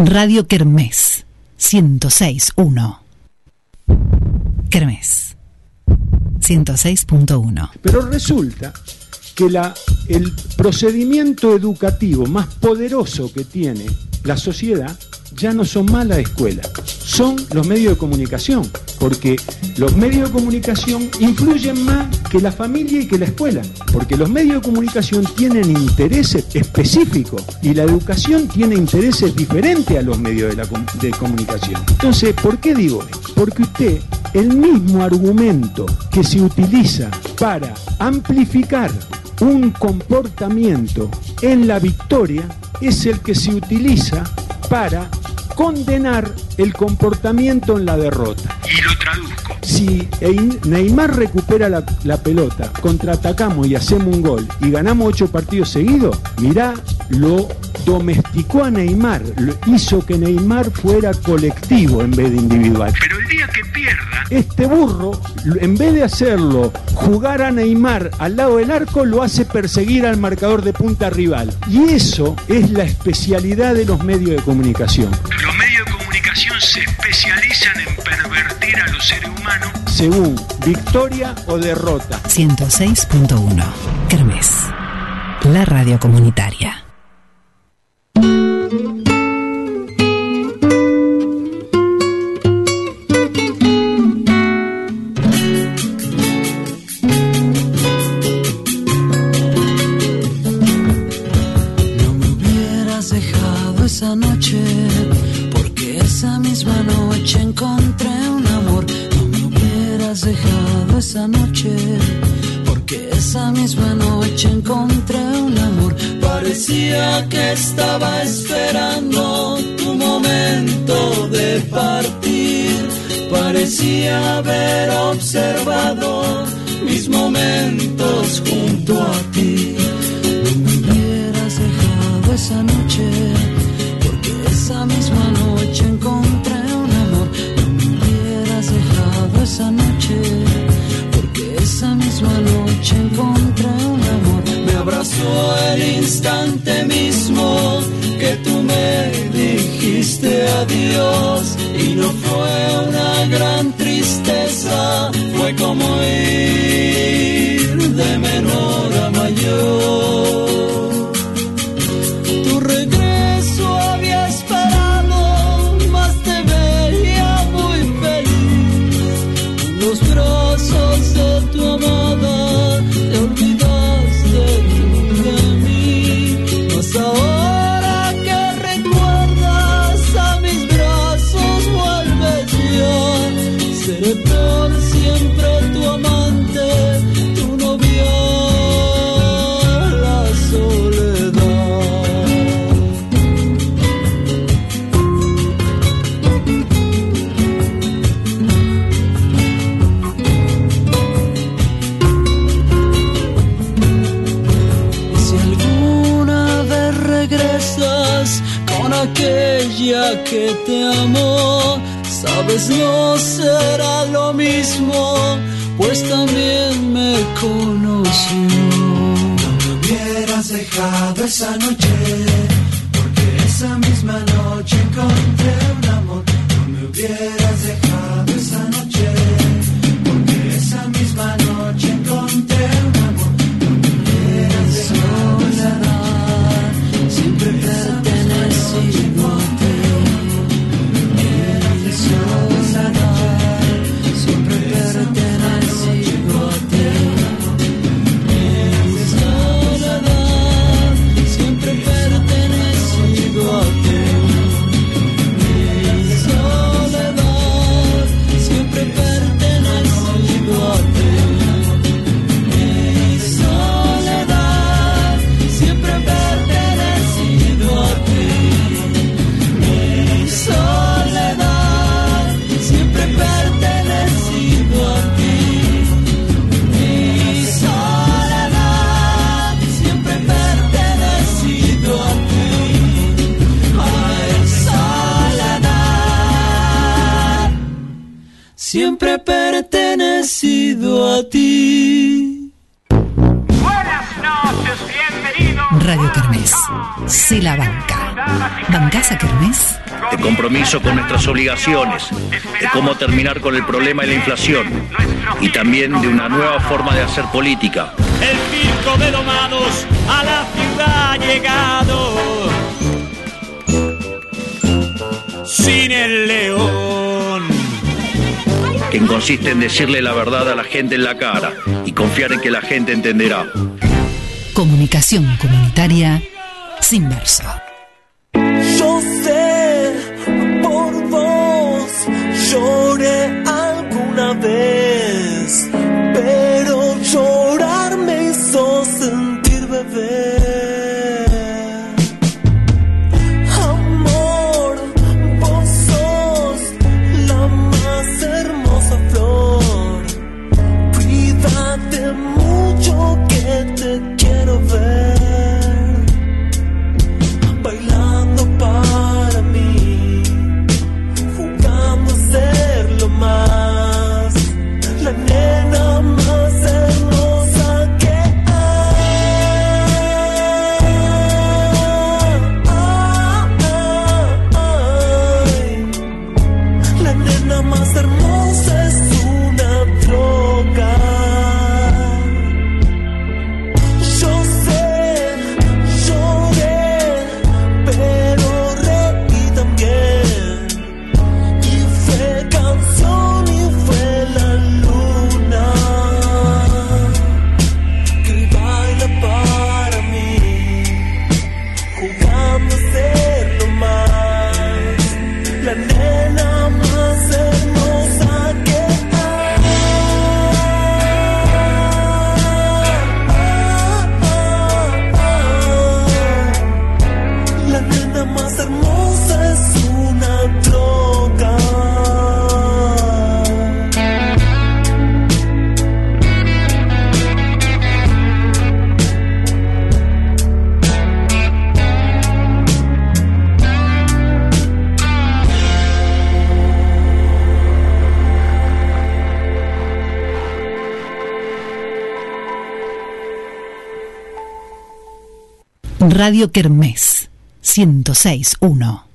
Radio Kermés 106.1. Kermés 106.1. Pero resulta que el procedimiento educativo más poderoso que tiene la sociedad ya no son más la escuela, son los medios de comunicación, porque los medios de comunicación influyen más que la familia y que la escuela, porque los medios de comunicación tienen intereses específicos y la educación tiene intereses diferentes a los medios de comunicación. Entonces, ¿por qué digo esto? Porque usted, el mismo argumento que se utiliza para amplificar un comportamiento en la victoria es el que se utiliza para condenar el comportamiento en la derrota. Y lo traduzco. Si Neymar recupera la pelota, contraatacamos y hacemos un gol y ganamos 8 partidos seguidos, mirá, lo domesticó a Neymar, hizo que Neymar fuera colectivo en vez de individual. Pero el día que pierda, este burro, en vez de hacerlo jugar a Neymar al lado del arco, lo hace perseguir al marcador de punta rival. Y eso es la especialidad de los medios de comunicación. Los medios de comunicación se especializan en pervertir a los seres humanos según victoria o derrota. 106.1. Kermés, la radio comunitaria. Esa noche, porque esa misma noche encontré un amor. No me hubieras dejado esa noche, porque esa misma noche encontré un amor. Parecía que estaba esperando tu momento de partir, parecía haber observado mis momentos junto a ti. No me hubieras dejado esa noche, esa misma noche encontré un amor. No me hubieras dejado esa noche, porque esa misma noche encontré un amor. Me abrazó el instante mismo que tú me dijiste adiós, y no fue una gran tristeza, fue como ir de menor a mayor. Tu regreso había esperado, mas te veía muy feliz. En los brazos de tu amada te olvidaste de mí. Mas ahora que recuerdas a mis brazos, vuelves ya. Seré por siempre tu amante, tu novia, la soledad. Con aquella que te amó, sabes, no será lo mismo, pues también me conoció. No me hubieras dejado esa noche, porque esa misma noche encontré un amor. No me hubieras dejado esa noche, porque esa misma noche encontré un amor. No me hubieras dejado esa noche, siempre pertenecido a ti. Mi soledad, siempre pertenecido a ti. Mi soledad, siempre pertenecido a ti. Mi soledad, siempre pertenecido a ti. Mi soledad, siempre pertenecido a ti. Mi soledad, siempre pertenecido a ti. Mi soledad, siempre pertenecido a ti. Ay, soledad, siempre pertenecido a ti. buenas noches, bienvenidos. Radio Kermés, se la banca. ¿Bancás a Kermés? de compromiso con nuestras obligaciones, de cómo terminar con el problema de la inflación y también de una nueva forma de hacer política. El circo de domados a la ciudad ha llegado, sin el león, que consiste en decirle la verdad a la gente en la cara y confiar en que la gente entenderá. Comunicación comunitaria sin verso. Yo sé, por vos lloré alguna vez, pero llorar me hizo sentir bebé. Amor, vos sos la más hermosa flor. Cuídate mucho que te quiero ver. Bailando para mí, jugando a ser lo más, la nena más hermosa que hay. La nena más hermosa es una droga. Yo sé, lloré, pero reí también. Y fue canción y fue la luna que baila para mí, jugando a ser lo más, la nena más hermosa que hay. La nena más hermosa es una droga. Radio Kermés 106.1.